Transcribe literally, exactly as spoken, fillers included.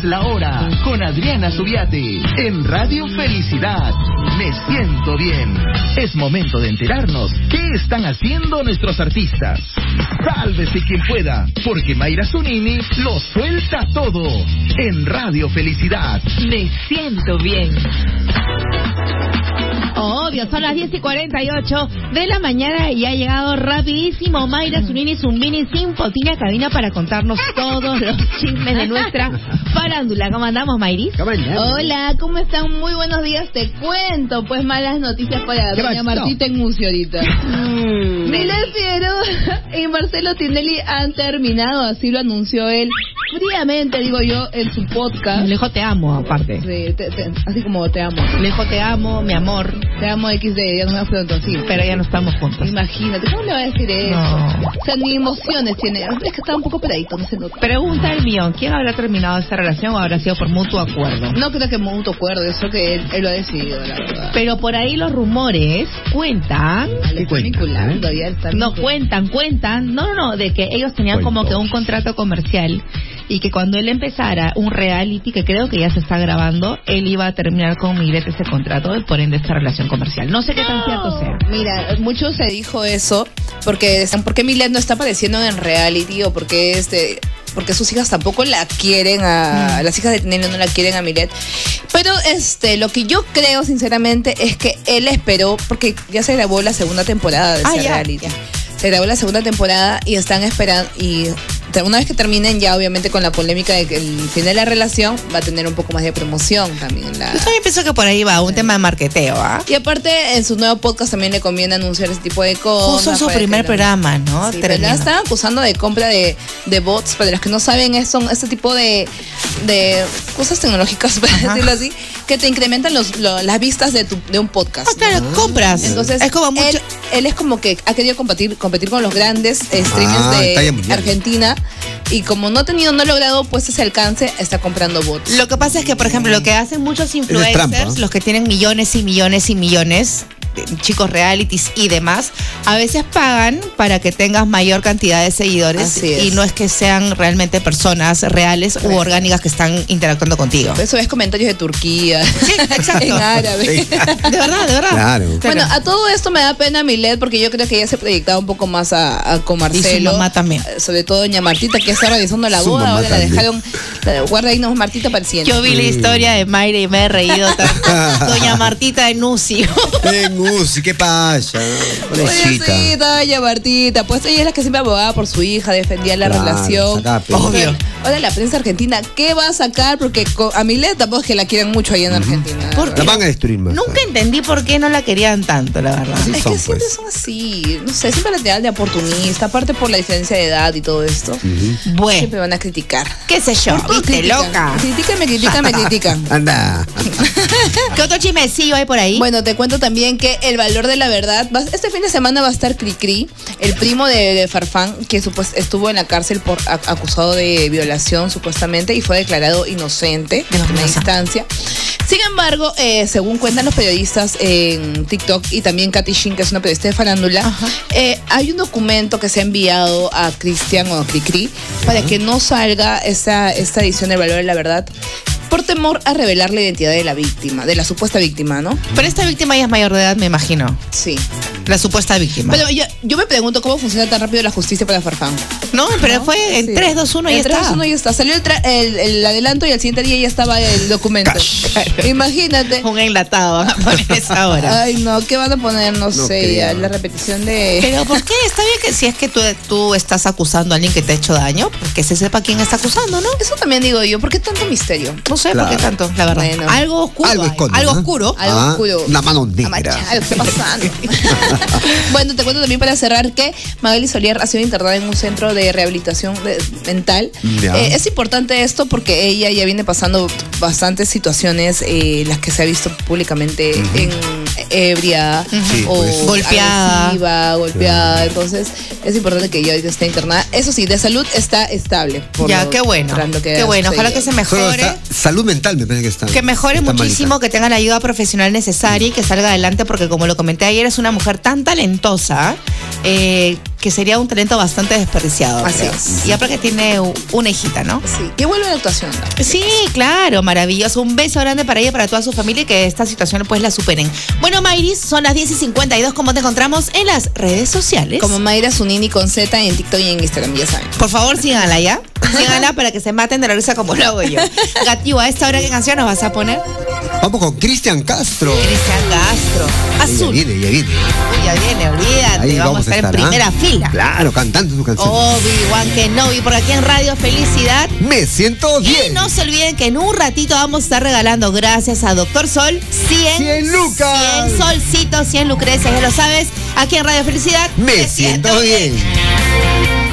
la hora con Adriana Subiate en Radio Felicidad. Me siento bien. Es momento de enterarnos qué están haciendo nuestros artistas. Sálvese quien pueda, porque Mayra Zunini lo suelta todo en Radio Felicidad. Me siento bien. Obvio, son las diez y cuarenta y ocho de la mañana y ha llegado rapidísimo Mayra Zunini Zumbini sin potina cabina para contarnos todos los chismes de nuestra farándula. ¿Cómo andamos, Mayris? Hola, ¿cómo están? Muy buenos días. Te cuento, pues, malas noticias para doña Martita en Musi ahorita. Mm. Milen Figueroa y Marcelo Tinelli han terminado, así lo anunció él fríamente, digo yo, en su podcast. Lejo te amo, aparte. Sí, te, te, así como te amo. Lejo te amo, mi amor. Te amo equis de, ya no me pronto, sí. Pero ya no estamos juntos. Imagínate, ¿cómo le va a decir eso? No. O sea, ni emociones tiene. Es que está un poco peladito, no se nota. Pregunta el millón, ¿quién habrá terminado esta relación o habrá sido por mutuo acuerdo? No creo que mutuo acuerdo, eso que él, él lo ha decidido, la verdad. Pero por ahí los rumores cuentan... Le está vinculando, ya está No, vinculando. cuentan, cuentan. No, no, no, de que ellos tenían Cuento. como que un contrato comercial y que cuando él empezara un reality, que creo que ya se está grabando, él iba a terminar con Milet ese contrato y por ende esta relación comercial. No sé qué tan cierto sea. Mira, mucho se dijo eso porque decían, ¿por qué Milet no está apareciendo en reality? O porque este... porque sus hijas tampoco la quieren a... Mm. Las hijas de Tinelli no la quieren a Milet. Pero este lo que yo creo, sinceramente, es que él esperó, porque ya se grabó la segunda temporada de Ah, ese ya, reality. ya. Se grabó la segunda temporada y están esperando... y una vez que terminen, ya obviamente con la polémica de que el fin de la relación va a tener un poco más de promoción también. La... Yo también pienso que por ahí va un tema de marketeo, ¿ah? Y aparte, en su nuevo podcast también le conviene anunciar ese tipo de cosas. Justo en su para primer que- programa, ¿no? Sí, pero la Tremendo. están acusando de compra de, de bots. Para los que no saben, es- son este tipo de, de cosas tecnológicas, para Ajá. decirlo así, que te incrementan los, lo- las vistas de, tu, de un podcast. Ah, claro, ¿no? compras. Entonces, es como mucho... él, él es como que ha querido competir, competir con los grandes streamers Ah, talla de mundial. Argentina. Y como no ha tenido, no ha logrado pues ese alcance, está comprando bots. Lo que pasa es que, por ejemplo, lo que hacen muchos influencers, trampa. los que tienen millones y millones y millones, de chicos realities y demás, a veces pagan para que tengas mayor cantidad de seguidores. Así es. Y no es que sean realmente personas reales u orgánicas que están interactuando contigo. Eso es comentarios de Turquía, Sí, exacto. en árabe. Sí. De verdad, de verdad. Claro. Bueno, a todo esto me da pena Milet porque yo creo que ella se proyectaba un poco más a, a con Marcelo. Y su mamá también. Eh, Sobre todo doña Martita, que está realizando la Su boda. mamá Ahora la también. dejaron, la, guarda ahí, no, Martita para el siguiente. Yo vi la historia de Mayra y me he reído tanto. Doña Martita de Nusi. En Uzi, ¿qué pasa? Pobrecita. Pobrecita, doña Martita. Pues ella es la que siempre abogaba por su hija, defendía la Claro, relación. sacaba pecho. Obvio. Ahora la prensa argentina, ¿qué va a sacar? Porque co- a Milet tampoco es que la quieran mucho ahí en Argentina. ¿Por La van a destruir más. Nunca entendí por qué no la querían tanto, la verdad. Así Es son, que siempre pues. son así, no sé, siempre la tiran de oportunista, aparte por la diferencia de edad y todo esto. Bueno, Siempre van a criticar. qué sé yo, Por todo viste, critican. loca. Critican, me critican, me critican. Anda. ¿Qué otro chismecillo hay por ahí? Bueno, te cuento también que el valor de la verdad, va- este fin de semana va a estar Cricri, el primo de, de Farfán, que supos- estuvo en la cárcel por a- acusado de violación supuestamente y fue declarado inocente Dios en la mío. instancia. Sin embargo, eh, según cuentan los periodistas en TikTok y también Katy Shin, que es una periodista de farándula, eh, hay un documento que se ha enviado a Cristian o a Cricri para que no salga esta, esta edición del valor de la verdad por temor a revelar la identidad de la víctima, de la supuesta víctima, ¿no? Pero esta víctima ya es mayor de edad, me imagino. Sí. La supuesta víctima. Pero yo, yo me pregunto cómo funciona tan rápido la justicia para Farfán. no, pero ¿No? fue en Sí. tres, dos, uno y En ya tres, dos, está. uno ya está. Salió el, tra- el, el adelanto y al siguiente día ya estaba el documento. Imagínate. Un enlatado van a poner esa hora. Ay, no, ¿qué van a poner? No, No sé, creo. ya, la repetición de... Pero ¿por qué? Está bien que si es que tú, tú estás acusando a alguien que te ha hecho daño, pues que se sepa quién está acusando, ¿no? Eso también digo yo, ¿por qué tanto misterio? No sé Claro. por qué tanto, la verdad. Bueno. Algo oscuro. Algo hay, esconde, algo ¿no? oscuro. Algo Ah, oscuro. una mano negra. Amachado, ¿qué está pasando? Bueno, te cuento también para cerrar que Magali Solier ha sido internada en un centro de rehabilitación de- mental. Ya. Eh, es importante esto porque ella ya viene pasando bastantes situaciones eh, en las que se ha visto públicamente en ebria Sí, o pues. Golpeada. agresiva, golpeada. Entonces es importante que ella ahorita esté internada. Eso sí, de salud está estable. por Ya, lo- qué bueno. tras lo que Qué ha bueno. Ojalá que sucedido. se Solo mejore. está- salud mental me parece que está. Que mejore está muchísimo, malita. que tenga la ayuda profesional necesaria y que salga adelante, porque como lo comenté ayer, es una mujer tan talentosa eh, que sería un talento bastante desperdiciado. Así creo. es. Y aparte tiene u- una hijita, ¿no? Sí, que vuelve a la actuación. ¿no? Sí, claro, maravilloso. Un beso grande para ella y para toda su familia y que esta situación pues la superen. Bueno, Mayris, son las diez y cincuenta y dos. ¿Cómo te encontramos en las redes sociales? Como Mayra Zunini con Z en TikTok y en Instagram, ya saben. Por favor, síganla ya. Síganla para que se maten de la risa como lo hago yo. Gatiu, ¿a esta hora qué canción nos vas a poner? Vamos con Cristian Castro. Cristian Castro. Ya Azul. viene, ya viene. Uy, ya viene, olvídate. Ahí vamos, a estar en primera ¿ah? fila. Claro, cantando su canción. Obi-Wan Kenobi, porque aquí en Radio Felicidad. Me siento Y bien. no se olviden que en un ratito vamos a estar regalando, gracias a Doctor Sol, cien, cien lucas. cien solcitos, cien lucrecias, ya lo sabes. Aquí en Radio Felicidad. Me siento bien.